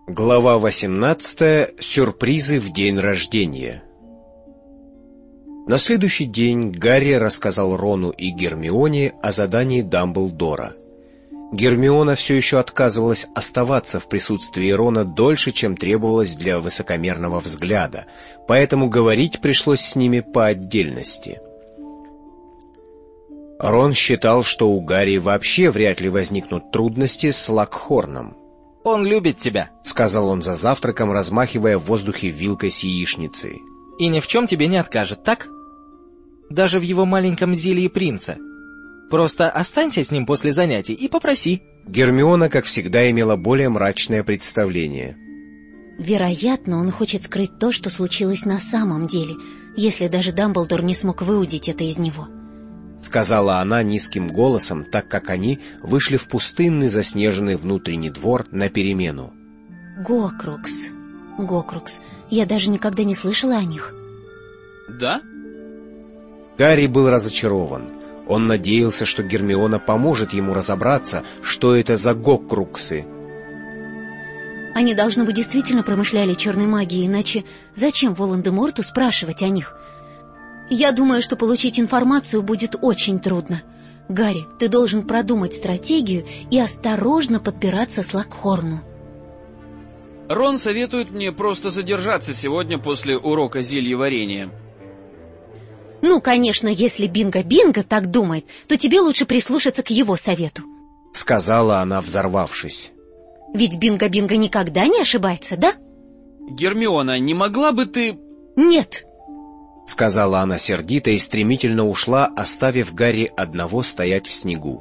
Глава 18. Сюрпризы в день рождения. На следующий день Гарри рассказал Рону и Гермионе о задании Дамблдора. Гермиона все еще отказывалась оставаться в присутствии Рона дольше, чем требовалось для высокомерного взгляда, поэтому говорить пришлось с ними по отдельности. Рон считал, что у Гарри вообще вряд ли возникнут трудности с Слакхорном. «Он любит тебя», — сказал он за завтраком, размахивая в воздухе вилкой с яичницей. «и ни в чем тебе не откажет, так? Даже в его маленьком зелье принца. Просто останься с ним после занятий и попроси». Гермиона, как всегда, имела более мрачное представление. Вероятно, он хочет скрыть то, что случилось на самом деле, если даже Дамблдор не смог выудить это из него, — сказала она низким голосом, так как они вышли в пустынный заснеженный внутренний двор на перемену. Гокрукс, я даже никогда не слышала о них. «Да?» Гарри был разочарован. Он надеялся, что Гермиона поможет ему разобраться, что это за Гокруксы. Они, должно быть, действительно промышляли черной магией, иначе зачем Волан-де-Морту спрашивать о них? Я думаю, что получить информацию будет очень трудно. Гарри, ты должен продумать стратегию и осторожно подбираться к Слакхорну. Рон советует мне просто задержаться сегодня после урока зельеварения. Ну, конечно, если Бинго-Бинго так думает, то тебе лучше прислушаться к его совету, — сказала она, взорвавшись. Ведь Бинго-Бинго никогда не ошибается, да? Гермиона, не могла бы ты... Нет, — сказала она сердито и стремительно ушла, оставив Гарри одного стоять в снегу.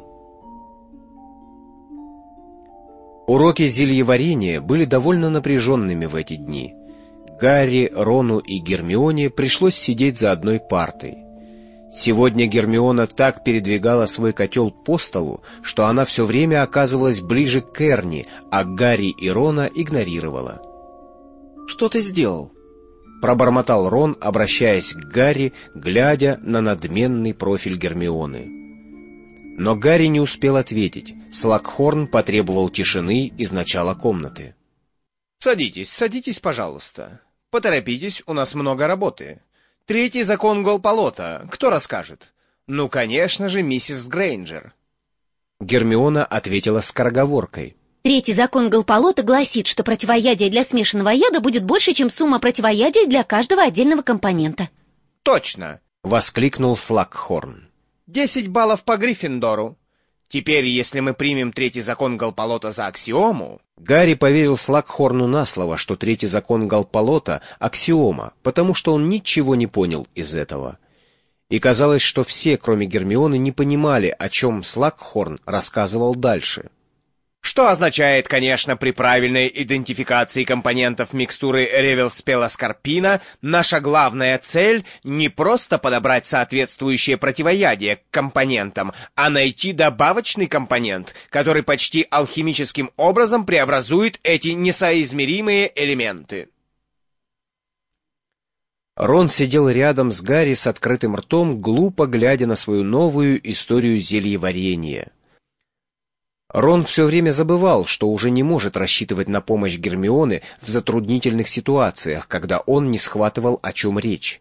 Уроки зельеварения были довольно напряженными в эти дни. Гарри, Рону и Гермионе пришлось сидеть за одной партой. Сегодня Гермиона так передвигала свой котел по столу, что она все время оказывалась ближе к Эрни, а Гарри и Рона игнорировала. «Что ты сделал?» — пробормотал Рон, обращаясь к Гарри, глядя на надменный профиль Гермионы. Но Гарри не успел ответить. Слакхорн потребовал тишины из начала комнаты. Садитесь, пожалуйста. Поторопитесь, у нас много работы. Третий закон Голполота. Кто расскажет? Ну, конечно же, миссис Грейнджер». Гермиона ответила скороговоркой. Третий закон Голполота гласит, что противоядие для смешанного яда будет больше, чем сумма противоядия для каждого отдельного компонента. «Точно!» — воскликнул Слакхорн. 10 баллов по Гриффиндору. Теперь, если мы примем третий закон Голполота за аксиому... Гарри поверил Слакхорну на слово, что третий закон Голполота — аксиома, потому что он ничего не понял из этого. И казалось, что все, кроме Гермионы, не понимали, о чем Слакхорн рассказывал дальше. Что означает, конечно, при правильной идентификации компонентов микстуры Ревелспелла-Скорпина наша главная цель не просто подобрать соответствующее противоядие к компонентам, а найти добавочный компонент, который почти алхимическим образом преобразует эти несоизмеримые элементы. Рон сидел рядом с Гарри с открытым ртом, глупо глядя на свою новую историю зельеварения. Рон все время забывал, что уже не может рассчитывать на помощь Гермионы в затруднительных ситуациях, когда он не схватывал, о чем речь.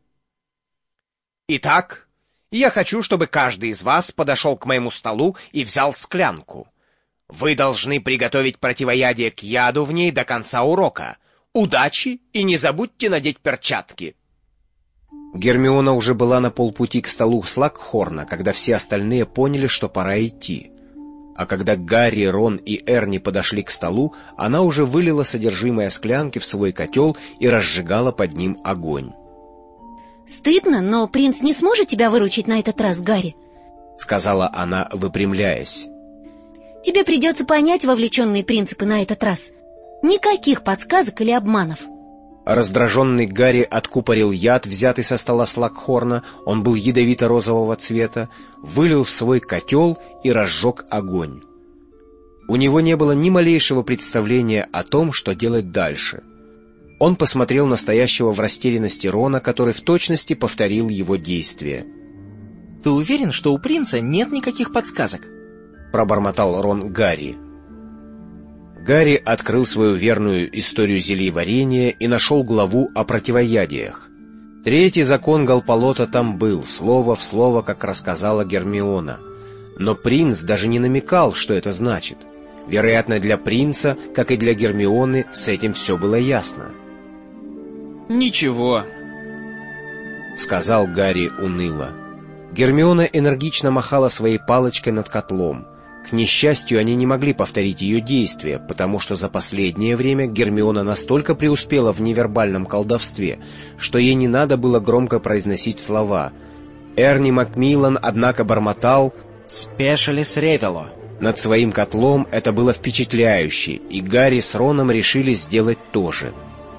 «Итак, я хочу, чтобы каждый из вас подошел к моему столу и взял склянку. Вы должны приготовить противоядие к яду в ней до конца урока. Удачи и не забудьте надеть перчатки». Гермиона уже была на полпути к столу Слакхорна, когда все остальные поняли, что пора идти. А когда Гарри, Рон и Эрни подошли к столу, она уже вылила содержимое склянки в свой котел и разжигала под ним огонь. «Стыдно, но принц не сможет тебя выручить на этот раз, Гарри», — сказала она, выпрямляясь. «Тебе придется понять вовлеченные принципы на этот раз. Никаких подсказок или обманов». Раздраженный Гарри откупорил яд, взятый со стола Слакхорна, он был ядовито-розового цвета, вылил в свой котел и разжег огонь. У него не было ни малейшего представления о том, что делать дальше. Он посмотрел на стоящего в растерянности Рона, который в точности повторил его действия. «Ты уверен, что у принца нет никаких подсказок?» — пробормотал Рон Гарри. Гарри открыл свою верную историю зельеварения и нашел главу о противоядиях. Третий закон Галполота там был, слово в слово, как рассказала Гермиона. Но принц даже не намекал, что это значит. Вероятно, для принца, как и для Гермионы, с этим все было ясно. «Ничего», — сказал Гарри уныло. Гермиона энергично махала своей палочкой над котлом. К несчастью, они не могли повторить ее действия, потому что за последнее время Гермиона настолько преуспела в невербальном колдовстве, что ей не надо было громко произносить слова. Эрни Макмиллан, однако, бормотал «Спешилис ревело». Над своим котлом. Это было впечатляюще, и Гарри с Роном решили сделать то же.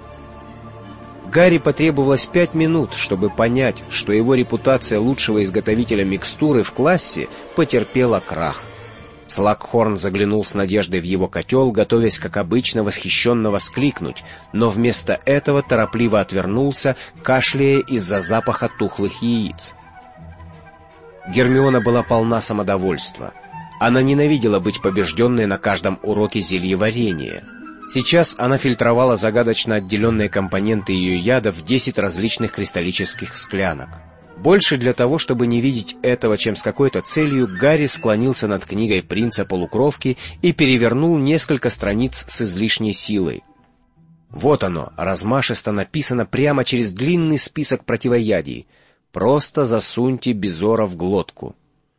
Гарри потребовалось 5 минут, чтобы понять, что его репутация лучшего изготовителя микстуры в классе потерпела крах. Слакхорн заглянул с надеждой в его котел, готовясь, как обычно, восхищенно воскликнуть, но вместо этого торопливо отвернулся, кашляя из-за запаха тухлых яиц. Гермиона была полна самодовольства. Она ненавидела быть побежденной на каждом уроке зельеварения. Сейчас она фильтровала загадочно отделенные компоненты ее яда в 10 различных кристаллических склянок. Больше для того, чтобы не видеть этого, чем с какой-то целью, Гарри склонился над книгой принца-полукровки и перевернул несколько страниц с излишней силой. Вот оно, размашисто написано прямо через длинный список противоядий. «Просто засуньте Безора в глотку».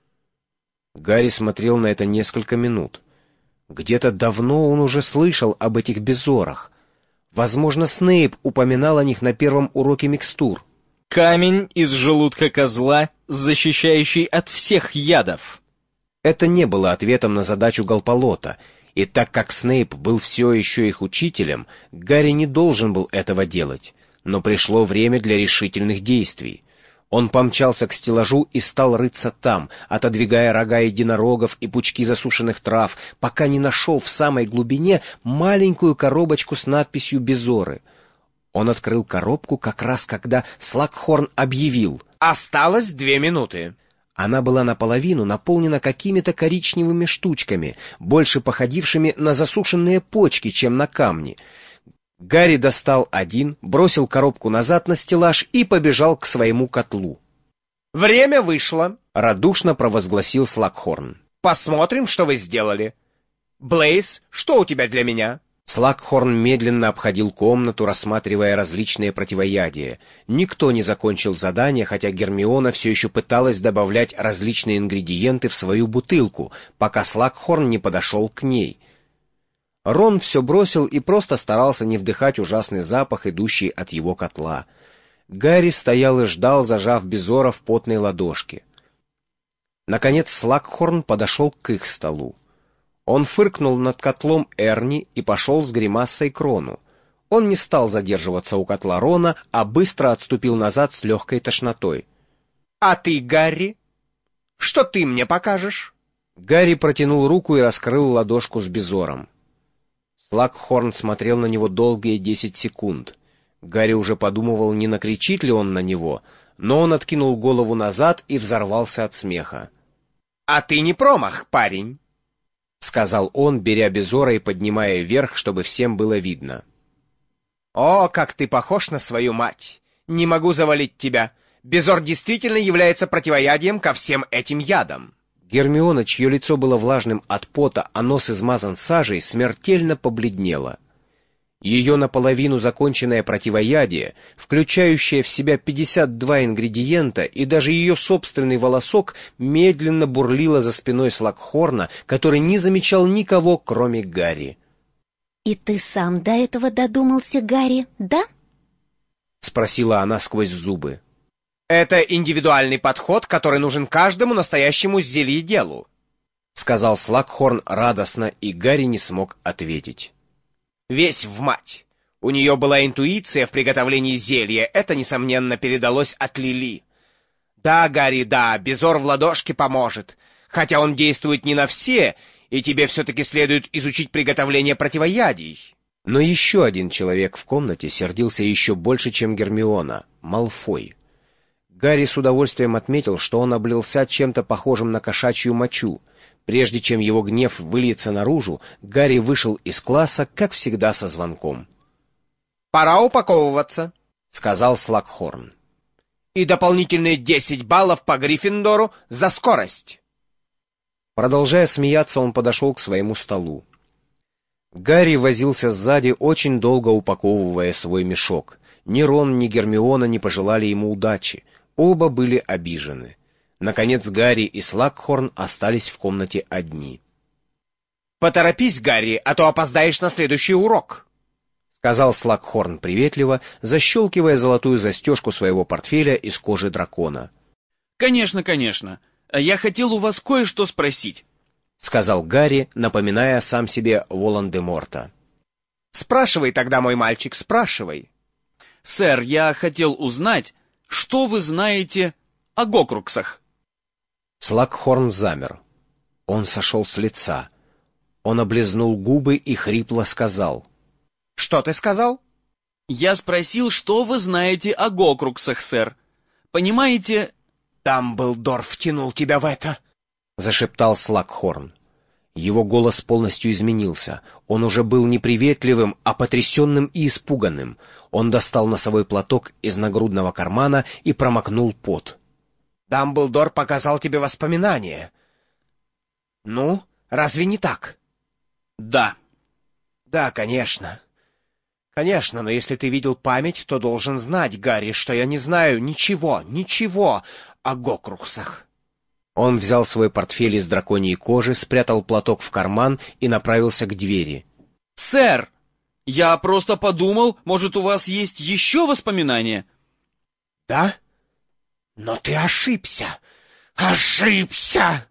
Гарри смотрел на это несколько минут. Где-то давно он уже слышал об этих Безорах. Возможно, Снейп упоминал о них на первом уроке микстур. Камень из желудка козла, защищающий от всех ядов. Это не было ответом на задачу Галполота, и так как Снейп был все еще их учителем, Гарри не должен был этого делать, но пришло время для решительных действий. Он помчался к стеллажу и стал рыться там, отодвигая рога единорогов и пучки засушенных трав, пока не нашел в самой глубине маленькую коробочку с надписью «Безоры». Он открыл коробку как раз когда Слакхорн объявил: «Осталось 2 минуты». Она была наполовину наполнена какими-то коричневыми штучками, больше походившими на засушенные почки, чем на камни. Гарри достал один, бросил коробку назад на стеллаж и побежал к своему котлу. «Время вышло», — радушно провозгласил Слакхорн. «Посмотрим, что вы сделали. Блейз, что у тебя для меня?» Слакхорн медленно обходил комнату, рассматривая различные противоядия. Никто не закончил задание, хотя Гермиона все еще пыталась добавлять различные ингредиенты в свою бутылку, пока Слакхорн не подошел к ней. Рон все бросил и просто старался не вдыхать ужасный запах, идущий от его котла. Гарри стоял и ждал, зажав Безора в потной ладошке. Наконец Слакхорн подошел к их столу. Он фыркнул над котлом Эрни и пошел с гримассой к Рону. Он не стал задерживаться у котла Рона, а быстро отступил назад с легкой тошнотой. «А ты, Гарри, что ты мне покажешь?» Гарри протянул руку и раскрыл ладошку с Безором. Слакхорн смотрел на него долгие 10 секунд. Гарри уже подумывал, не накричит ли он на него, но он откинул голову назад и взорвался от смеха. «А ты не промах, парень», — сказал он, беря Безора и поднимая вверх, чтобы всем было видно. «О, как ты похож на свою мать! Не могу завалить тебя. Безор действительно является противоядием ко всем этим ядам». Гермиона, чье лицо было влажным от пота, а нос измазан сажей, смертельно побледнела. Ее наполовину законченное противоядие, включающее в себя 52 ингредиента, и даже ее собственный волосок медленно бурлило за спиной Слакхорна, который не замечал никого, кроме Гарри. «И ты сам до этого додумался, Гарри, да?» — спросила она сквозь зубы. «Это индивидуальный подход, который нужен каждому настоящему зельеделу», — сказал Слакхорн радостно, и Гарри не смог ответить. «Весь в мать. У нее была интуиция в приготовлении зелья, это, несомненно, передалось от Лили. Да, Гарри, да, Безор в ладошке поможет, хотя он действует не на все, и тебе все-таки следует изучить приготовление противоядий». Но еще один человек в комнате сердился еще больше, чем Гермиона — Малфой. Гарри с удовольствием отметил, что он облился чем-то похожим на кошачью мочу. Прежде чем его гнев выльется наружу, Гарри вышел из класса, как всегда, со звонком. «Пора упаковываться», — сказал Слакхорн. «И дополнительные 10 баллов по Гриффиндору за скорость». Продолжая смеяться, он подошел к своему столу. Гарри возился сзади, очень долго упаковывая свой мешок. Ни Рон, ни Гермиона не пожелали ему удачи. Оба были обижены. Наконец Гарри и Слакхорн остались в комнате одни. «Поторопись, Гарри, а то опоздаешь на следующий урок», — сказал Слакхорн приветливо, защелкивая золотую застежку своего портфеля из кожи дракона. «Конечно, конечно. Я хотел у вас кое-что спросить», — сказал Гарри, напоминая сам себе Волан-де-Морта. «Спрашивай тогда, мой мальчик, спрашивай». «Сэр, я хотел узнать, что вы знаете о Гокруксах?» Слакхорн замер. Он сошел с лица. Он облизнул губы и хрипло сказал. «Что ты сказал?» «Я спросил, что вы знаете о Гокруксах, сэр. Понимаете...» «Дамблдор втянул тебя в это», — зашептал Слакхорн. Его голос полностью изменился. Он уже был не приветливым, а потрясенным и испуганным. Он достал носовой платок из нагрудного кармана и промокнул пот. «Дамблдор показал тебе воспоминания. Ну, разве не так?» «Да». «Да, конечно. Конечно, но если ты видел память, то должен знать, Гарри, что я не знаю ничего о Гокруксах». Он взял свой портфель из драконьей кожи, спрятал платок в карман и направился к двери. «Сэр, я просто подумал, может, у вас есть еще воспоминания?» «Да? Но ты ошибся! Ошибся!»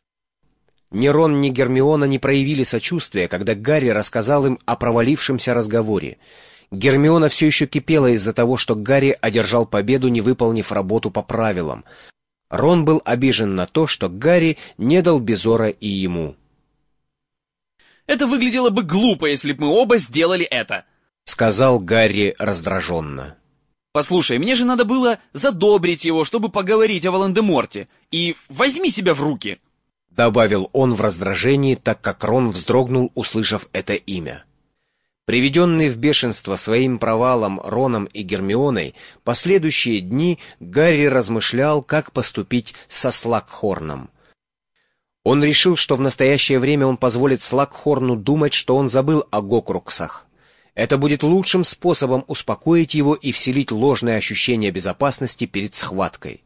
Ни Рон, ни Гермиона не проявили сочувствия, когда Гарри рассказал им о провалившемся разговоре. Гермиона все еще кипела из-за того, что Гарри одержал победу, не выполнив работу по правилам. Рон был обижен на то, что Гарри не дал Безора и ему. «Это выглядело бы глупо, если бы мы оба сделали это», — сказал Гарри раздраженно. «Послушай, мне же надо было задобрить его, чтобы поговорить о Волан-де-Морте. И возьми себя в руки», — добавил он в раздражении, так как Рон вздрогнул, услышав это имя. Приведенный в бешенство своим провалом Роном и Гермионой, последующие дни Гарри размышлял, как поступить со Слакхорном. Он решил, что в настоящее время он позволит Слакхорну думать, что он забыл о Гокруксах. Это будет лучшим способом успокоить его и вселить ложное ощущение безопасности перед схваткой.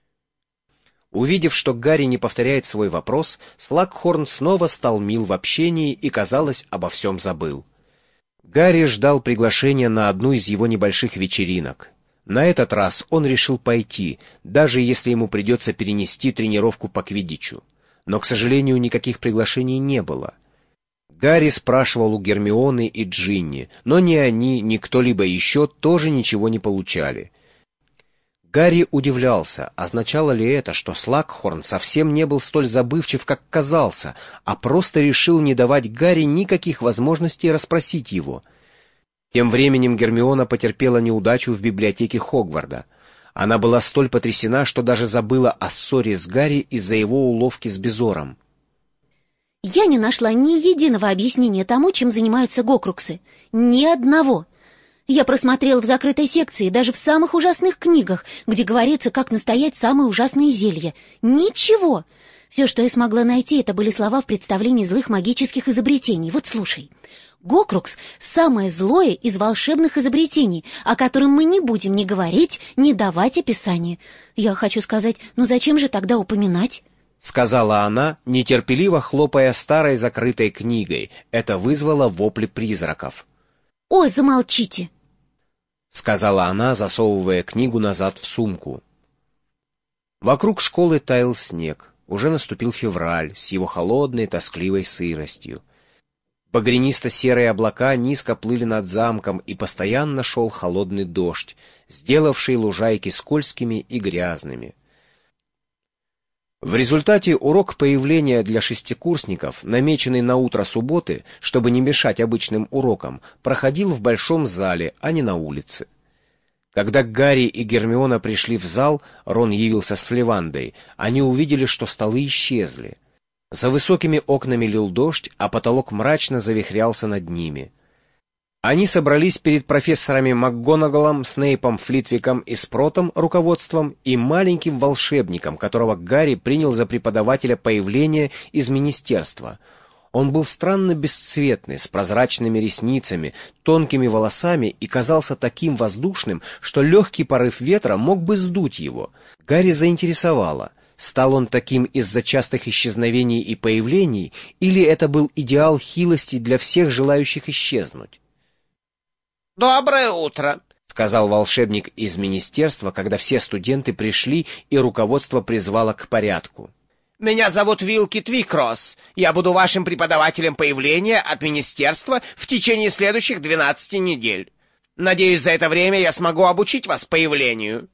Увидев, что Гарри не повторяет свой вопрос, Слакхорн снова стал мил в общении и, казалось, обо всем забыл. Гарри ждал приглашения на одну из его небольших вечеринок. На этот раз он решил пойти, даже если ему придется перенести тренировку по квиддичу. Но, к сожалению, никаких приглашений не было. Гарри спрашивал у Гермионы и Джинни, но ни они, ни кто-либо еще тоже ничего не получали. Гарри удивлялся, означало ли это, что Слакхорн совсем не был столь забывчив, как казался, а просто решил не давать Гарри никаких возможностей расспросить его. Тем временем Гермиона потерпела неудачу в библиотеке Хогвартса. Она была столь потрясена, что даже забыла о ссоре с Гарри из-за его уловки с Безором. «Я не нашла ни единого объяснения тому, чем занимаются Гокруксы. Ни одного. Я просмотрел в закрытой секции, даже в самых ужасных книгах, где говорится, как настоять самые ужасные зелья. Ничего! Все, что я смогла найти, это были слова в представлении злых магических изобретений. Вот слушай. Гокрукс — самое злое из волшебных изобретений, о котором мы не будем ни говорить, ни давать описание. Я хочу сказать, ну зачем же тогда упоминать?» — сказала она, нетерпеливо хлопая старой закрытой книгой. Это вызвало вопли призраков. «Ой, замолчите!» — сказала она, засовывая книгу назад в сумку. Вокруг школы таял снег. Уже наступил февраль с его холодной, тоскливой сыростью. Багрянисто-серые облака низко плыли над замком, и постоянно шел холодный дождь, сделавший лужайки скользкими и грязными. В результате урок появления для шестикурсников, намеченный на утро субботы, чтобы не мешать обычным урокам, проходил в большом зале, а не на улице. Когда Гарри и Гермиона пришли в зал, Рон явился с Ливандой, они увидели, что столы исчезли. За высокими окнами лил дождь, а потолок мрачно завихрялся над ними. Они собрались перед профессорами МакГонагалом, Снейпом, Флитвиком и Спротом, руководством, и маленьким волшебником, которого Гарри принял за преподавателя появления из министерства. Он был странно бесцветный, с прозрачными ресницами, тонкими волосами и казался таким воздушным, что легкий порыв ветра мог бы сдуть его. Гарри заинтересовало, стал он таким из-за частых исчезновений и появлений, или это был идеал хилости для всех желающих исчезнуть. «Доброе утро», — сказал волшебник из министерства, когда все студенты пришли и руководство призвало к порядку. «Меня зовут Вилки Твикросс. Я буду вашим преподавателем появления от министерства в течение следующих 12 недель. Надеюсь, за это время я смогу обучить вас появлению».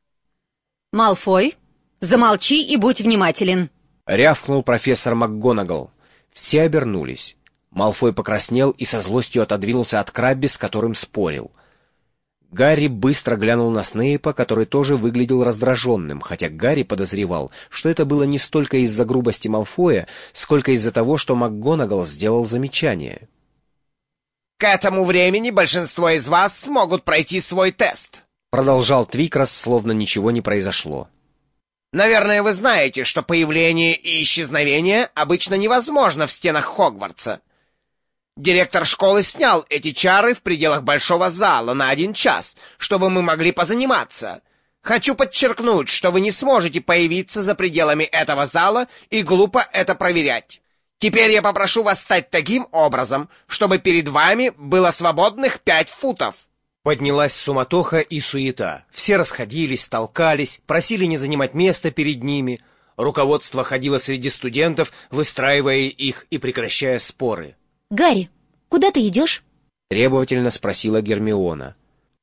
Малфой, замолчи и будь внимателен, — рявкнул профессор МакГонагал. Все обернулись. Малфой покраснел и со злостью отодвинулся от Крабби, с которым спорил. Гарри быстро глянул на Снейпа, который тоже выглядел раздраженным, хотя Гарри подозревал, что это было не столько из-за грубости Малфоя, сколько из-за того, что МакГонагал сделал замечание. «К этому времени большинство из вас смогут пройти свой тест», — продолжал Твикросс, словно ничего не произошло. «Наверное, вы знаете, что появление и исчезновение обычно невозможно в стенах Хогвартса. Директор школы снял эти чары в пределах большого зала на 1 час, чтобы мы могли позаниматься. Хочу подчеркнуть, что вы не сможете появиться за пределами этого зала, и глупо это проверять. Теперь я попрошу вас стать таким образом, чтобы перед вами было свободных 5 футов». Поднялась суматоха и суета. Все расходились, толкались, просили не занимать место перед ними. Руководство ходило среди студентов, выстраивая их и прекращая споры. Гарри, куда ты идешь? — требовательно спросила Гермиона.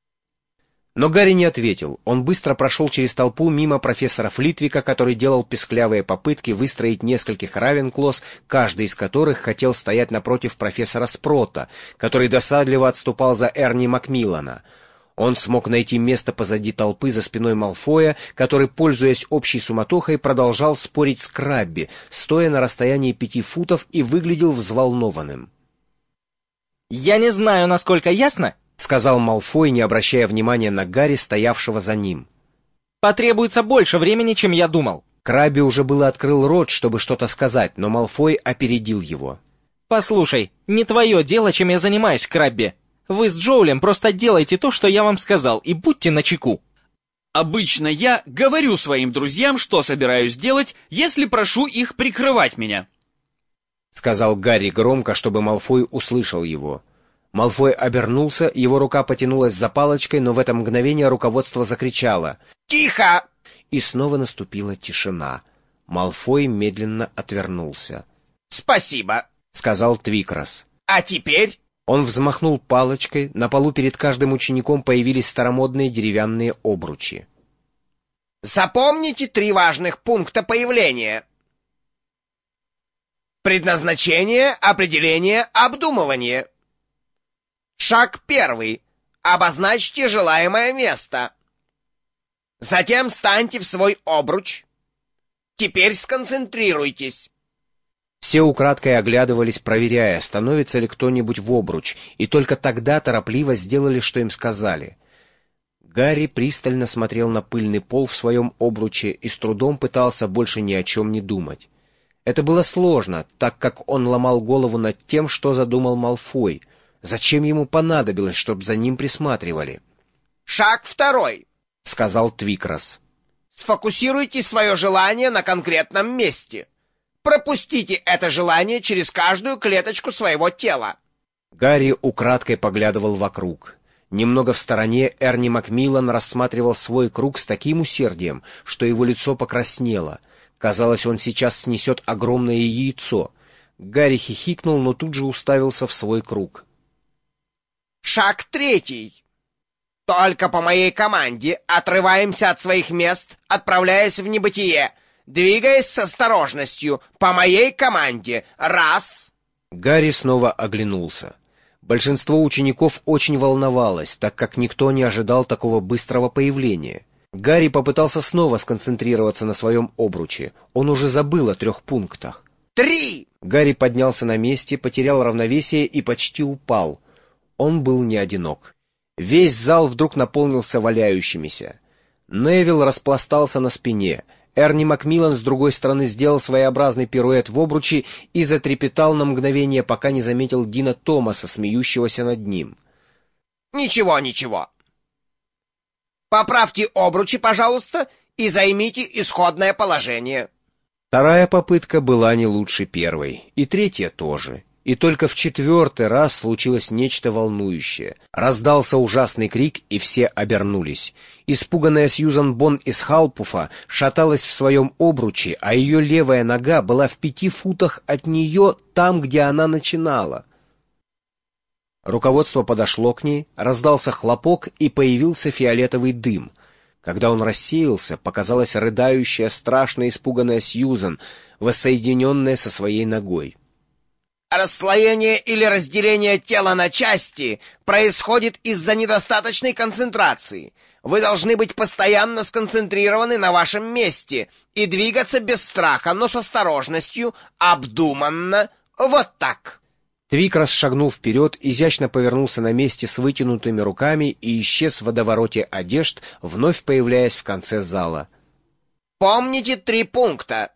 Но Гарри не ответил. Он быстро прошел через толпу мимо профессора Флитвика, который делал писклявые попытки выстроить нескольких Равенклосс, каждый из которых хотел стоять напротив профессора Спрота, который досадливо отступал за Эрни Макмиллана. Он смог найти место позади толпы за спиной Малфоя, который, пользуясь общей суматохой, продолжал спорить с Крабби, стоя на расстоянии 5 футов, и выглядел взволнованным. «Я не знаю, насколько ясно», — сказал Малфой, не обращая внимания на Гарри, стоявшего за ним. «Потребуется больше времени, чем я думал». Крабби уже было открыл рот, чтобы что-то сказать, но Малфой опередил его. «Послушай, не твое дело, чем я занимаюсь, Крабби. Вы с Джоулем просто делайте то, что я вам сказал, и будьте начеку». Обычно я говорю своим друзьям, что собираюсь делать, если прошу их прикрывать меня, — сказал Гарри громко, чтобы Малфой услышал его. Малфой обернулся, его рука потянулась за палочкой, но в это мгновение руководство закричало «Тихо!» И снова наступила тишина. Малфой медленно отвернулся. «Спасибо», — сказал Твикросс. «А теперь...» Он взмахнул палочкой, на полу перед каждым учеником появились старомодные деревянные обручи. «Запомните 3 важных пункта появления. Предназначение, определение, обдумывание. Шаг 1. Обозначьте желаемое место. Затем встаньте в свой обруч. Теперь сконцентрируйтесь». Все украдкой оглядывались, проверяя, становится ли кто-нибудь в обруч, и только тогда торопливо сделали, что им сказали. Гарри пристально смотрел на пыльный пол в своем обруче и с трудом пытался больше ни о чем не думать. Это было сложно, так как он ломал голову над тем, что задумал Малфой. Зачем ему понадобилось, чтобы за ним присматривали? «Шаг 2. — сказал Твикросс. Сфокусируйте свое желание на конкретном месте. Пропустите это желание через каждую клеточку своего тела». Гарри украдкой поглядывал вокруг. Немного в стороне Эрни Макмиллан рассматривал свой круг с таким усердием, что его лицо покраснело. Казалось, он сейчас снесет огромное яйцо. Гарри хихикнул, но тут же уставился в свой круг. «Шаг 3. Только по моей команде отрываемся от своих мест, отправляясь в небытие, двигаясь с осторожностью. По моей команде. 1». Гарри снова оглянулся. Большинство учеников очень волновалось, так как никто не ожидал такого быстрого появления. Гарри попытался снова сконцентрироваться на своем обруче. Он уже забыл о 3 пунктах. 3! Гарри поднялся на месте, потерял равновесие и почти упал. Он был не одинок. Весь зал вдруг наполнился валяющимися. Невилл распластался на спине. Эрни Макмиллан с другой стороны сделал своеобразный пируэт в обруче и затрепетал на мгновение, пока не заметил Дина Томаса, смеющегося над ним. Ничего, ничего. Поправьте обручи, пожалуйста, и займите исходное положение. Вторая попытка была не лучше первой, и третья тоже. И только в четвертый раз случилось нечто волнующее. Раздался ужасный крик, и все обернулись. Испуганная Сьюзан Бонн из Халпуфа шаталась в своем обруче, а ее левая нога была в 5 футах от нее, там, где она начинала. Руководство подошло к ней, раздался хлопок, и появился фиолетовый дым. Когда он рассеялся, показалась рыдающая, страшно испуганная Сьюзан, воссоединенная со своей ногой. Расслоение или разделение тела на части происходит из-за недостаточной концентрации. Вы должны быть постоянно сконцентрированы на вашем месте и двигаться без страха, но с осторожностью, обдуманно, вот так. Твикрас шагнул вперед, изящно повернулся на месте с вытянутыми руками и исчез в водовороте одежд, вновь появляясь в конце зала. Помните 3 пункта.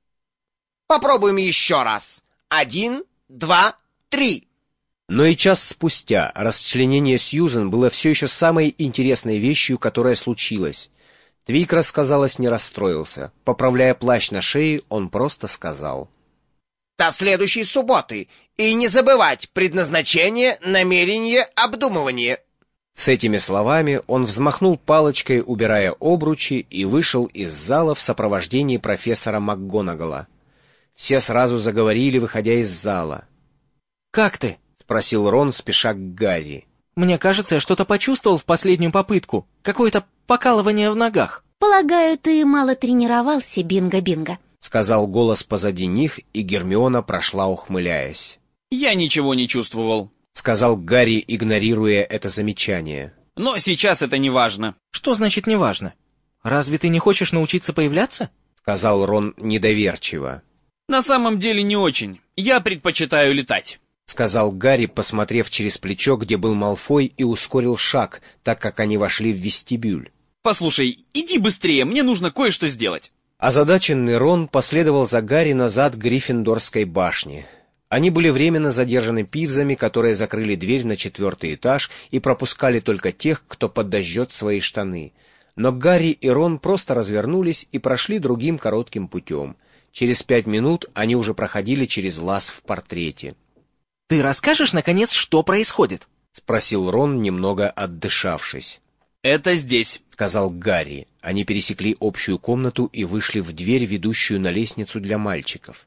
Попробуем еще раз. 1, 2, 3. Но и час спустя расчленение Сьюзен было все еще самой интересной вещью, которая случилась. Твикрас, казалось, не расстроился. Поправляя плащ на шее, он просто сказал: «До следующей субботы. И не забывать предназначение, намерение, обдумывание». С этими словами он взмахнул палочкой, убирая обручи, и вышел из зала в сопровождении профессора МакГонагала. Все сразу заговорили, выходя из зала. «Как ты?» — спросил Рон, спеша к Гарри. «Мне кажется, я что-то почувствовал в последнюю попытку. Какое-то покалывание в ногах». «Полагаю, ты мало тренировался, Бинго-Бинго», — сказал голос позади них, и Гермиона прошла, ухмыляясь. Я ничего не чувствовал. — сказал Гарри, игнорируя это замечание. Но сейчас это не важно. «Что значит неважно? Разве ты не хочешь научиться появляться?» — сказал Рон недоверчиво. На самом деле не очень. Я предпочитаю летать. — сказал Гарри, посмотрев через плечо, где был Малфой, и ускорил шаг, так как они вошли в вестибюль. Послушай, иди быстрее, мне нужно кое-что сделать. Озадаченный Рон последовал за Гарри назад к Гриффиндорской башне. Они были временно задержаны пивзами, которые закрыли дверь на 4-й этаж и пропускали только тех, кто подожжет свои штаны. Но Гарри и Рон просто развернулись и прошли другим коротким путем. Через 5 минут они уже проходили через лаз в портрете. «Ты расскажешь, наконец, что происходит?» — спросил Рон, немного отдышавшись. «Это здесь», — сказал Гарри. Они пересекли общую комнату и вышли в дверь, ведущую на лестницу для мальчиков.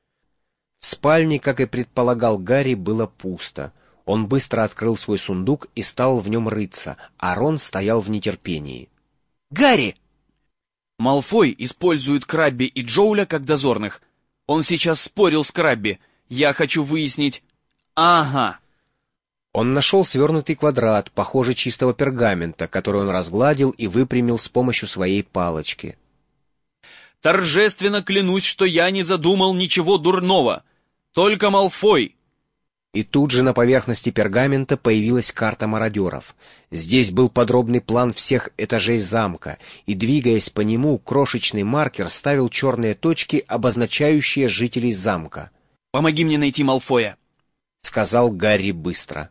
В спальне, как и предполагал Гарри, было пусто. Он быстро открыл свой сундук и стал в нем рыться, а Рон стоял в нетерпении. «Гарри!» Малфой использует Крабби и Джоуля как дозорных. Он сейчас спорил с Крабби. Я хочу выяснить... Ага. Он нашел свернутый квадрат, похожий чистого пергамента, который он разгладил и выпрямил с помощью своей палочки. Торжественно клянусь, что я не задумал ничего дурного. Только Малфой. И тут же на поверхности пергамента появилась карта мародеров. Здесь был подробный план всех этажей замка, и, двигаясь по нему, крошечный маркер ставил черные точки, обозначающие жителей замка. «Помоги мне найти Малфоя», — сказал Гарри быстро.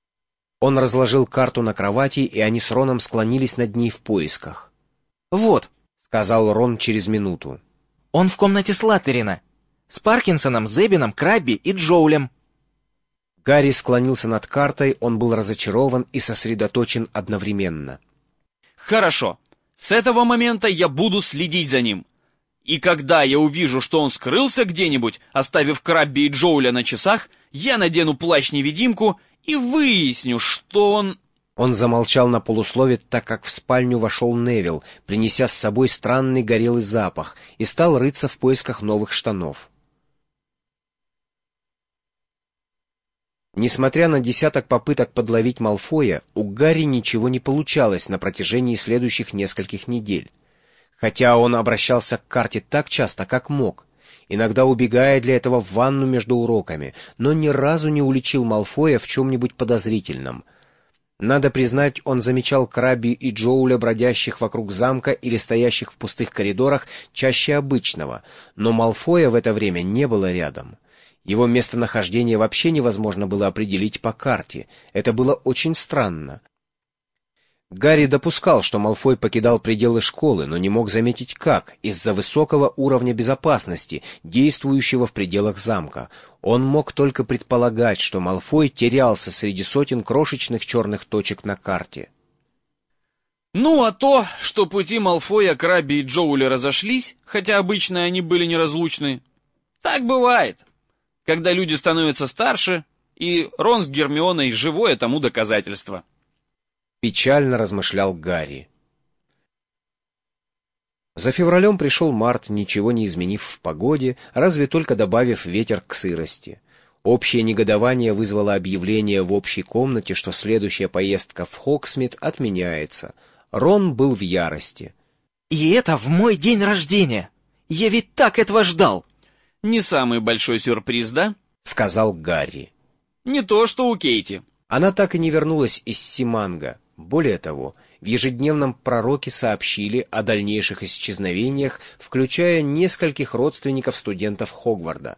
Он разложил карту на кровати, и они с Роном склонились над ней в поисках. «Вот», — сказал Рон через минуту. «Он в комнате Слаттерина. С Паркинсоном, Зебином, Крабби и Джоулем». Гарри склонился над картой, он был разочарован и сосредоточен одновременно. «Хорошо. С этого момента я буду следить за ним. И когда я увижу, что он скрылся где-нибудь, оставив Крабби и Джоуля на часах, я надену плащ-невидимку и выясню, что он...» Он замолчал на полуслове, так как в спальню вошел Невилл, принеся с собой странный горелый запах, и стал рыться в поисках новых штанов. Несмотря на десяток попыток подловить Малфоя, у Гарри ничего не получалось на протяжении следующих нескольких недель. Хотя он обращался к карте так часто, как мог. иногда убегая для этого в ванну между уроками, но ни разу не уличил Малфоя в чем-нибудь подозрительном. Надо признать, он замечал Крабби и Джоуля, бродящих вокруг замка или стоящих в пустых коридорах, чаще обычного, но Малфоя в это время не было рядом. Его местонахождение вообще невозможно было определить по карте. Это было очень странно. Гарри допускал, что Малфой покидал пределы школы, но не мог заметить как, из-за высокого уровня безопасности, действующего в пределах замка. Он мог только предполагать, что Малфой терялся среди сотен крошечных черных точек на карте. Ну, а то, что пути Малфоя, Крабби и Джоуля разошлись, хотя обычно они были неразлучны, так бывает, когда люди становятся старше, и Рон с Гермионой живое тому доказательство. Печально размышлял Гарри. За февралем пришел март, ничего не изменив в погоде, разве только добавив ветер к сырости. Общее негодование вызвало объявление в общей комнате, что следующая поездка в Хогсмит отменяется. Рон был в ярости. И это в мой день рождения! Я ведь так этого ждал! Не самый большой сюрприз, да? — сказал Гарри. Не то, что у Кейти. Она так и не вернулась из Симанга. Более того, в ежедневном пророке сообщили о дальнейших исчезновениях, включая нескольких родственников студентов Хогварда.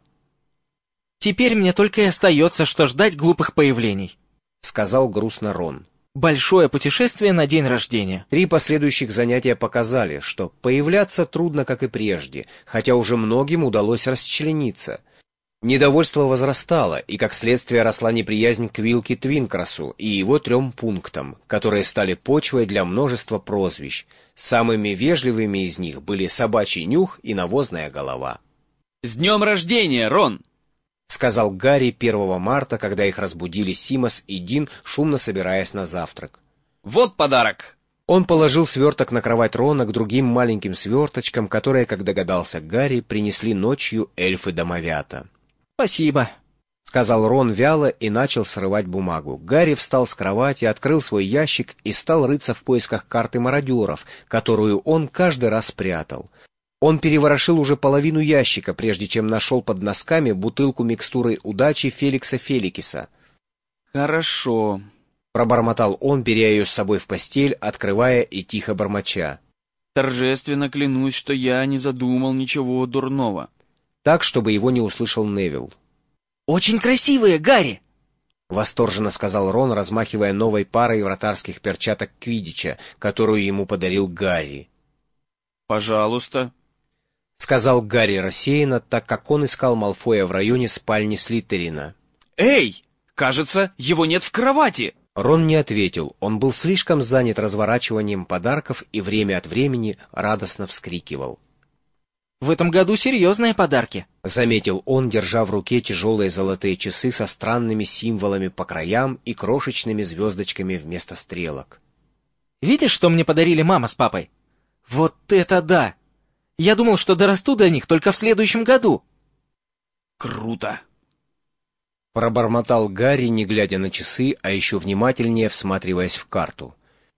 «Теперь мне только и остается, что ждать глупых появлений», — сказал грустно Рон. «Большое путешествие на день рождения». 3 последующих занятия показали, что появляться трудно, как и прежде, хотя уже многим удалось расчлениться. Недовольство возрастало, и как следствие росла неприязнь к Вилки Твинкрасу и его 3 пунктам, которые стали почвой для множества прозвищ. Самыми вежливыми из них были собачий нюх и навозная голова. «С днем рождения, Рон!» — сказал Гарри 1 марта, когда их разбудили Симос и Дин, шумно собираясь на завтрак. «Вот подарок!» Он положил сверток на кровать Рона к другим маленьким сверточкам, которые, как догадался Гарри, принесли ночью эльфы-домовята. «Спасибо», — сказал Рон вяло и начал срывать бумагу. Гарри встал с кровати, открыл свой ящик и стал рыться в поисках карты мародеров, которую он каждый раз прятал. Он переворошил уже половину ящика, прежде чем нашел под носками бутылку микстуры удачи Феликса Феликиса. «Хорошо», — пробормотал он, беря ее с собой в постель, открывая и тихо бормоча. «Торжественно клянусь, что я не задумал ничего дурного». Так, чтобы его не услышал Невилл. «Очень красивые, Гарри!» — восторженно сказал Рон, размахивая новой парой вратарских перчаток Квиддича, которую ему подарил Гарри. «Пожалуйста», — сказал Гарри рассеянно, так как он искал Малфоя в районе спальни Слиттерина. «Эй, кажется, его нет в кровати!» Рон не ответил, он был слишком занят разворачиванием подарков и время от времени радостно вскрикивал. «В этом году серьезные подарки», — заметил он, держа в руке тяжелые золотые часы со странными символами по краям и крошечными звездочками вместо стрелок. «Видишь, что мне подарили мама с папой? Вот это да! Я думал, что дорасту до них только в следующем году». «Круто!» — пробормотал Гарри, не глядя на часы, а еще внимательнее всматриваясь в карту.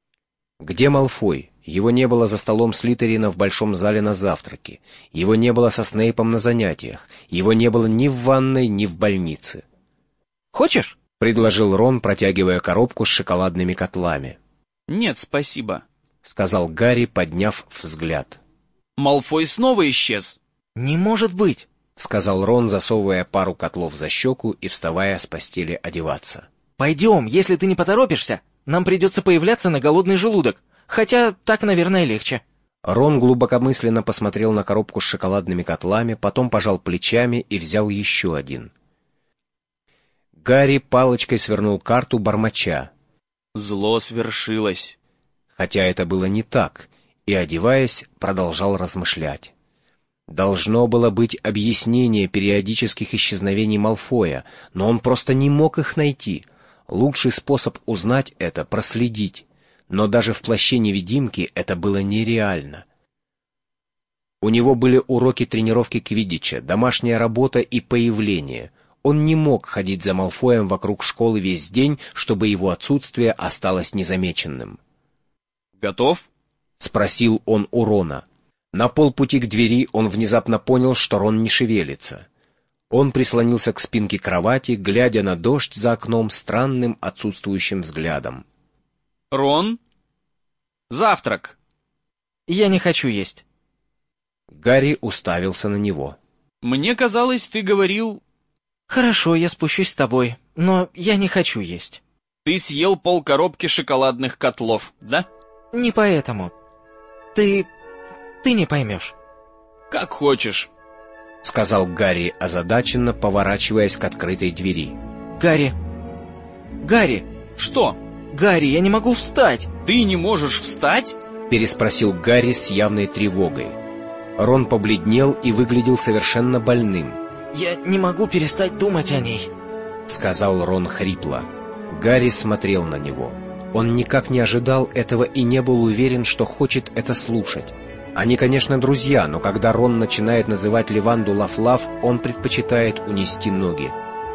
Где Малфой? Его не было за столом Слиттерина в большом зале на завтраке. Его не было со Снейпом на занятиях. Его не было ни в ванной, ни в больнице. «Хочешь?» — предложил Рон, протягивая коробку с шоколадными котлами. «Нет, спасибо», — сказал Гарри, подняв взгляд. «Малфой снова исчез». «Не может быть», — сказал Рон, засовывая пару котлов за щеку и вставая с постели одеваться. «Пойдем, если ты не поторопишься, нам придется появляться на голодный желудок. Хотя так, наверное, легче». Рон глубокомысленно посмотрел на коробку с шоколадными котлами, потом пожал плечами и взял еще один. Гарри палочкой свернул карту бормоча. «Зло свершилось». Хотя это было не так, и, одеваясь, продолжал размышлять. Должно было быть объяснение периодических исчезновений Малфоя, но он просто не мог их найти. Лучший способ узнать это — проследить. Но даже в плаще невидимки это было нереально. У него были уроки тренировки квиддича, домашняя работа и появление. Он не мог ходить за Малфоем вокруг школы весь день, чтобы его отсутствие осталось незамеченным. «Готов?» — спросил он у Рона. На полпути к двери он внезапно понял, что Рон не шевелится. Он прислонился к спинке кровати, глядя на дождь за окном странным отсутствующим взглядом. «Рон? Завтрак!» Я не хочу есть. Гарри уставился на него. «Мне казалось, ты говорил...» Хорошо, я спущусь с тобой, но я не хочу есть. «Ты съел полкоробки шоколадных котлов, да?» Не поэтому. Ты не поймешь. «Как хочешь», — сказал Гарри озадаченно, поворачиваясь к открытой двери. Гарри! «Что? Гарри, я не могу встать!» Ты не можешь встать?» — переспросил Гарри с явной тревогой. Рон побледнел и выглядел совершенно больным. «Я не могу перестать думать о ней», — сказал Рон хрипло. Гарри смотрел на него. Он никак не ожидал этого и не был уверен, что хочет это слушать. Они, конечно, друзья, но когда Рон начинает называть Ливанду Лаф-Лаф, он предпочитает унести ноги.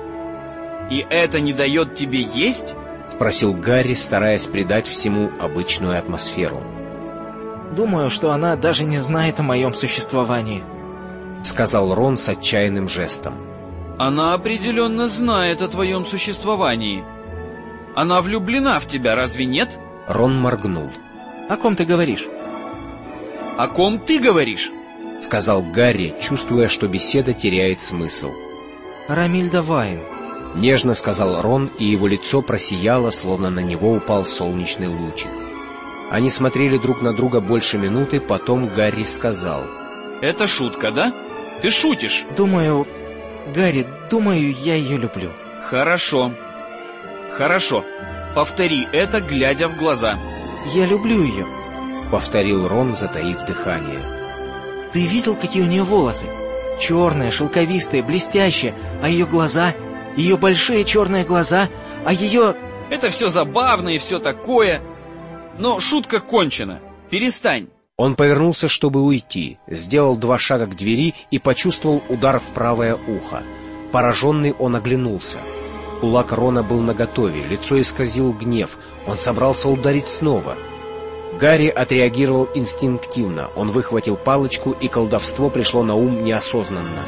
«И это не дает тебе есть?» — спросил Гарри, стараясь придать всему обычную атмосферу. «Думаю, что она даже не знает о моем существовании», — сказал Рон с отчаянным жестом. «Она определенно знает о твоем существовании. Она влюблена в тебя, разве нет?» Рон моргнул. «О ком ты говоришь?» «О ком ты говоришь?» — сказал Гарри, чувствуя, что беседа теряет смысл. «Рамильда Вайн», — нежно сказал Рон, и его лицо просияло, словно на него упал солнечный лучик. Они смотрели друг на друга больше минуты, потом Гарри сказал: «Это шутка, да? Ты шутишь?» «Думаю, Гарри, я ее люблю». «Хорошо. Хорошо. Повтори это, глядя в глаза». «Я люблю ее», — повторил Рон, затаив дыхание. «Ты видел, какие у нее волосы? Черные, шелковистые, блестящие, а ее глаза, ее большие черные глаза, а ее...» «Это все забавно и все такое, но шутка кончена. Перестань». Он повернулся, чтобы уйти, сделал 2 шага к двери и почувствовал удар в правое ухо. Пораженный он оглянулся. Кулак Рона был наготове, лицо исказил гнев, он собрался ударить снова. Гарри отреагировал инстинктивно, он выхватил палочку, и колдовство пришло на ум неосознанно.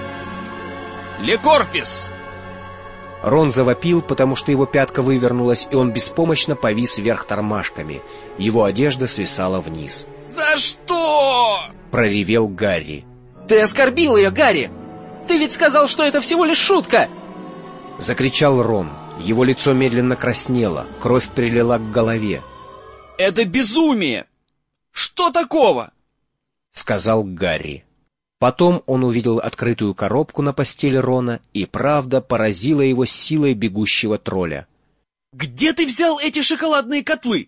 «Лекорпис!» Рон завопил, потому что его пятка вывернулась, и он беспомощно повис вверх тормашками. Его одежда свисала вниз. «За что?» — проревел Гарри. «Ты оскорбил ее, Гарри! Ты ведь сказал, что это всего лишь шутка!» — закричал Рон. Его лицо медленно краснело, кровь прилила к голове. «Это безумие! Что такого?» — сказал Гарри. Потом он увидел открытую коробку на постели Рона, и правда поразила его силой бегущего тролля. «Где ты взял эти шоколадные котлы?»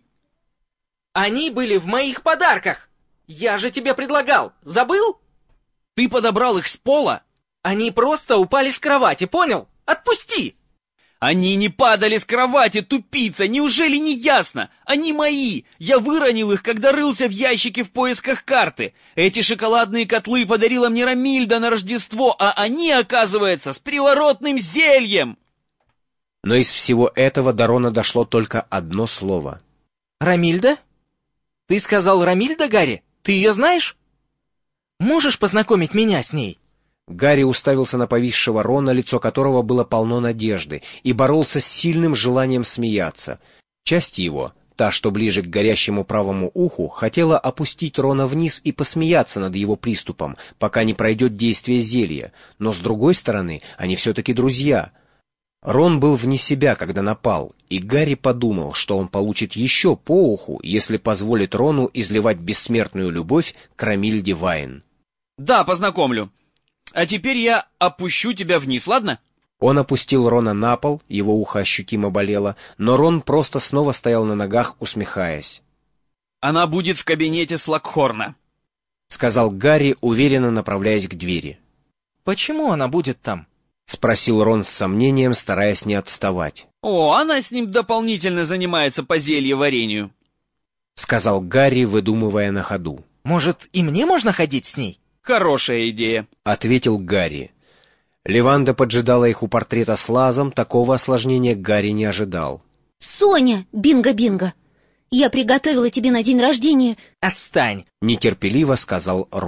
«Они были в моих подарках! Я же тебе предлагал! Забыл?» «Ты подобрал их с пола?» «Они просто упали с кровати, понял? Отпусти!» «Они не падали с кровати, тупица! Неужели не ясно? Они мои! Я выронил их, когда рылся в ящике в поисках карты. Эти шоколадные котлы подарила мне Рамильда на Рождество, а они, оказывается, с приворотным зельем!» Но из всего этого до Рона дошло только одно слово. «Рамильда? Ты сказал Рамильда, Гарри? Ты ее знаешь? Можешь познакомить меня с ней?» Гарри уставился на повисшего Рона, лицо которого было полно надежды, и боролся с сильным желанием смеяться. Часть его, та, что ближе к горящему правому уху, хотела опустить Рона вниз и посмеяться над его приступом, пока не пройдет действие зелья, но с другой стороны, они все-таки друзья. Рон был вне себя, когда напал, и Гарри подумал, что он получит еще по уху, если позволит Рону изливать бессмертную любовь к Рамильде Вайн. «Да, познакомлю. А теперь я опущу тебя вниз, ладно?» Он опустил Рона на пол, его ухо ощутимо болело, но Рон просто снова стоял на ногах, усмехаясь. «Она будет в кабинете Слакхорна», — сказал Гарри, уверенно направляясь к двери. «Почему она будет там?» — спросил Рон с сомнением, стараясь не отставать. «О, она с ним дополнительно занимается по зельеварению», — сказал Гарри, выдумывая на ходу. «Может, и мне можно ходить с ней?» «Хорошая идея», — ответил Гарри. Ливанда поджидала их у портрета с лазом, такого осложнения Гарри не ожидал. «Соня, бинго-бинго, я приготовила тебе на день рождения...» «Отстань!» — нетерпеливо сказал Рон.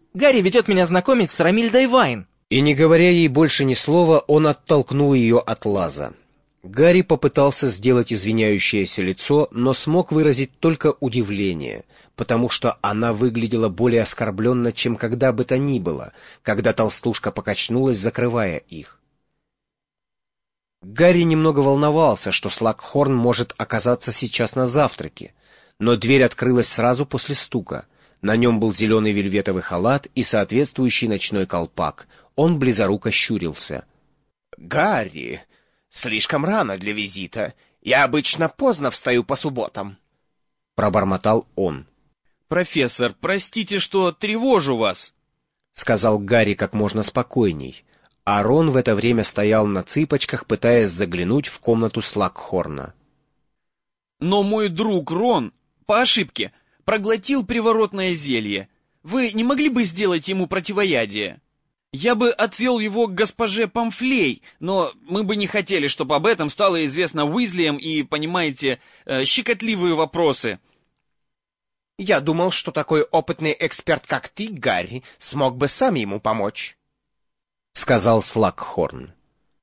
Гарри ведет меня знакомить с Ромильдой Вайн». И, не говоря ей больше ни слова, он оттолкнул ее от лаза. Гарри попытался сделать извиняющееся лицо, но смог выразить только удивление, потому что она выглядела более оскорбленно, чем когда бы то ни было, когда толстушка покачнулась, закрывая их. Гарри немного волновался, что Слакхорн может оказаться сейчас на завтраке, но дверь открылась сразу после стука. На нем был зеленый вельветовый халат и соответствующий ночной колпак. Он близоруко щурился. «Гарри, слишком рано для визита. Я обычно поздно встаю по субботам», — пробормотал он. «Профессор, простите, что тревожу вас», — сказал Гарри как можно спокойней. А Рон в это время стоял на цыпочках, пытаясь заглянуть в комнату Слакхорна. «но мой друг Рон, по ошибке, проглотил приворотное зелье. Вы не могли бы сделать ему противоядие? Я бы отвел его к госпоже Памфлей, но мы бы не хотели, чтобы об этом стало известно Уизлиям и, понимаете, щекотливые вопросы». «Я думал, что такой опытный эксперт, как ты, Гарри, смог бы сам ему помочь», — сказал Слакхорн.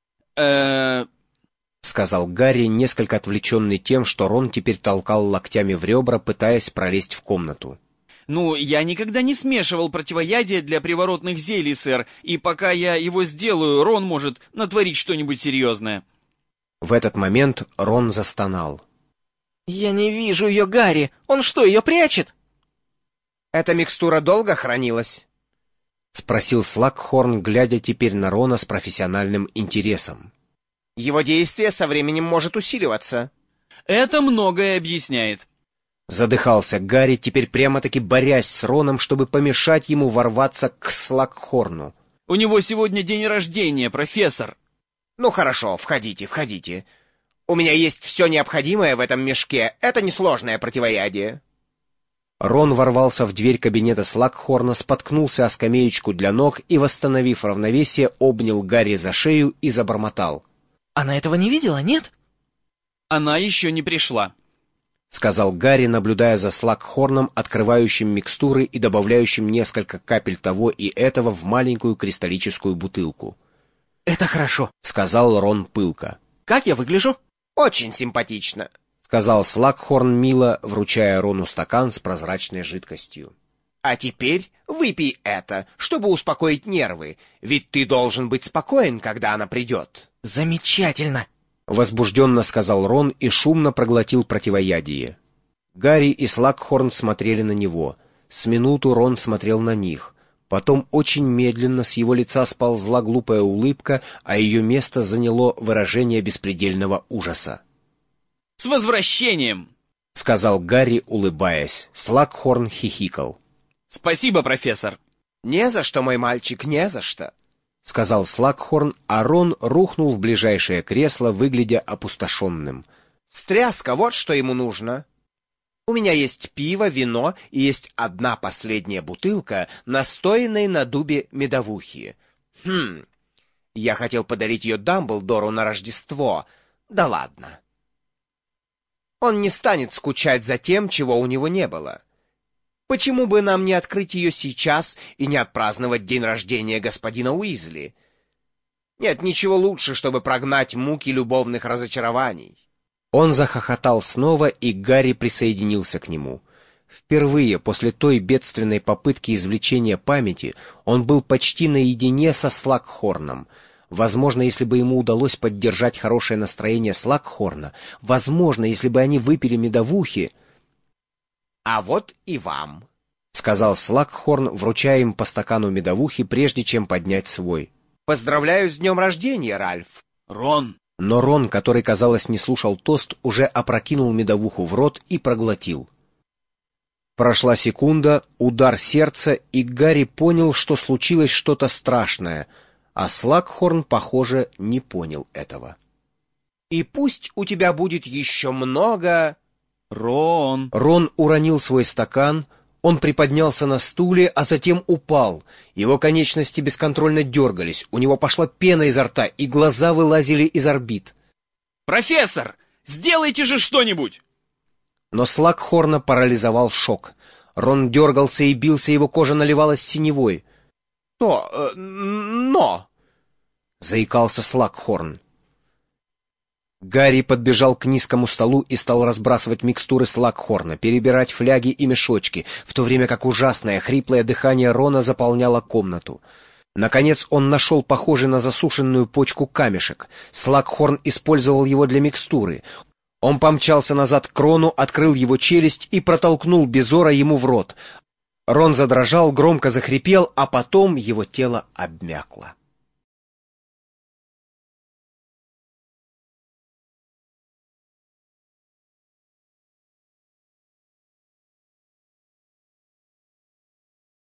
Сказал Гарри, несколько отвлеченный тем, что Рон теперь толкал локтями в ребра, пытаясь пролезть в комнату. «Ну, я никогда не смешивал противоядие для приворотных зелий, сэр, и пока я его сделаю, Рон может натворить что-нибудь серьезное». В этот момент Рон застонал. «Я не вижу ее, Гарри! Он что, ее прячет?» «Эта микстура долго хранилась?» — спросил Слакхорн, глядя теперь на Рона с профессиональным интересом. «Его действие со временем может усиливаться». «Это многое объясняет». Задыхался Гарри, теперь прямо-таки борясь с Роном, чтобы помешать ему ворваться к Слакхорну. «У него сегодня день рождения, профессор». «Ну хорошо, входите, входите. У меня есть все необходимое в этом мешке. Это несложное противоядие». Рон ворвался в дверь кабинета Слакхорна, споткнулся о скамеечку для ног и, восстановив равновесие, обнял Гарри за шею и забормотал. «Она этого не видела, нет?» «Она еще не пришла», — сказал Гарри, наблюдая за Слакхорном, открывающим микстуры и добавляющим несколько капель того и этого в маленькую кристаллическую бутылку. «Это хорошо», — сказал Рон пылко. «Как я выгляжу?» «Очень симпатично», — сказал Слакхорн мило, вручая Рону стакан с прозрачной жидкостью. «А теперь выпей это, чтобы успокоить нервы, ведь ты должен быть спокоен, когда она придет». «Замечательно!» — возбужденно сказал Рон и шумно проглотил противоядие. Гарри и Слакхорн смотрели на него. С минуту Рон смотрел на них. Потом очень медленно с его лица сползла глупая улыбка, а ее место заняло выражение беспредельного ужаса. «С возвращением!» — сказал Гарри, улыбаясь. Слакхорн хихикал. «Спасибо, профессор!» «Не за что, мой мальчик, не за что!» — сказал Слакхорн, а Рон рухнул в ближайшее кресло, выглядя опустошенным. «Стряска, вот что ему нужно. У меня есть пиво, вино и есть одна последняя бутылка, настоянной на дубе медовухи. Я хотел подарить ее Дамблдору на Рождество. Да ладно. Он не станет скучать за тем, чего у него не было. Почему бы нам не открыть ее сейчас и не отпраздновать день рождения господина Уизли? Нет ничего лучше, чтобы прогнать муки любовных разочарований». Он захохотал снова, и Гарри присоединился к нему. Впервые после той бедственной попытки извлечения памяти он был почти наедине со Слакхорном. Возможно, если бы ему удалось поддержать хорошее настроение Слакхорна, возможно, если бы они выпили медовухи... «А вот и вам», — сказал Слакхорн, вручая им по стакану медовухи, прежде чем поднять свой. «Поздравляю с днем рождения, Ральф». «Рон». Но Рон, который, казалось, не слушал тост, уже опрокинул медовуху в рот и проглотил. Прошла секунда, удар сердца, и Гарри понял, что случилось что-то страшное, а Слакхорн, похоже, не понял этого. «И пусть у тебя будет еще много...» «Рон». Рон уронил свой стакан, он приподнялся на стуле, а затем упал. Его конечности бесконтрольно дергались, у него пошла пена изо рта, и глаза вылазили из орбит. «Профессор, сделайте же что-нибудь!» Но Слакхорна парализовал шок. Рон дергался и бился, его кожа наливалась синевой. Но... — заикался Слакхорн. Гарри подбежал к низкому столу и стал разбрасывать микстуры Слакхорна, перебирать фляги и мешочки, в то время как ужасное хриплое дыхание Рона заполняло комнату. Наконец он нашел похожий на засушенную почку камешек. Слакхорн использовал его для микстуры. Он помчался назад к Рону, открыл его челюсть и протолкнул Безора ему в рот. Рон задрожал, громко захрипел, а потом его тело обмякло.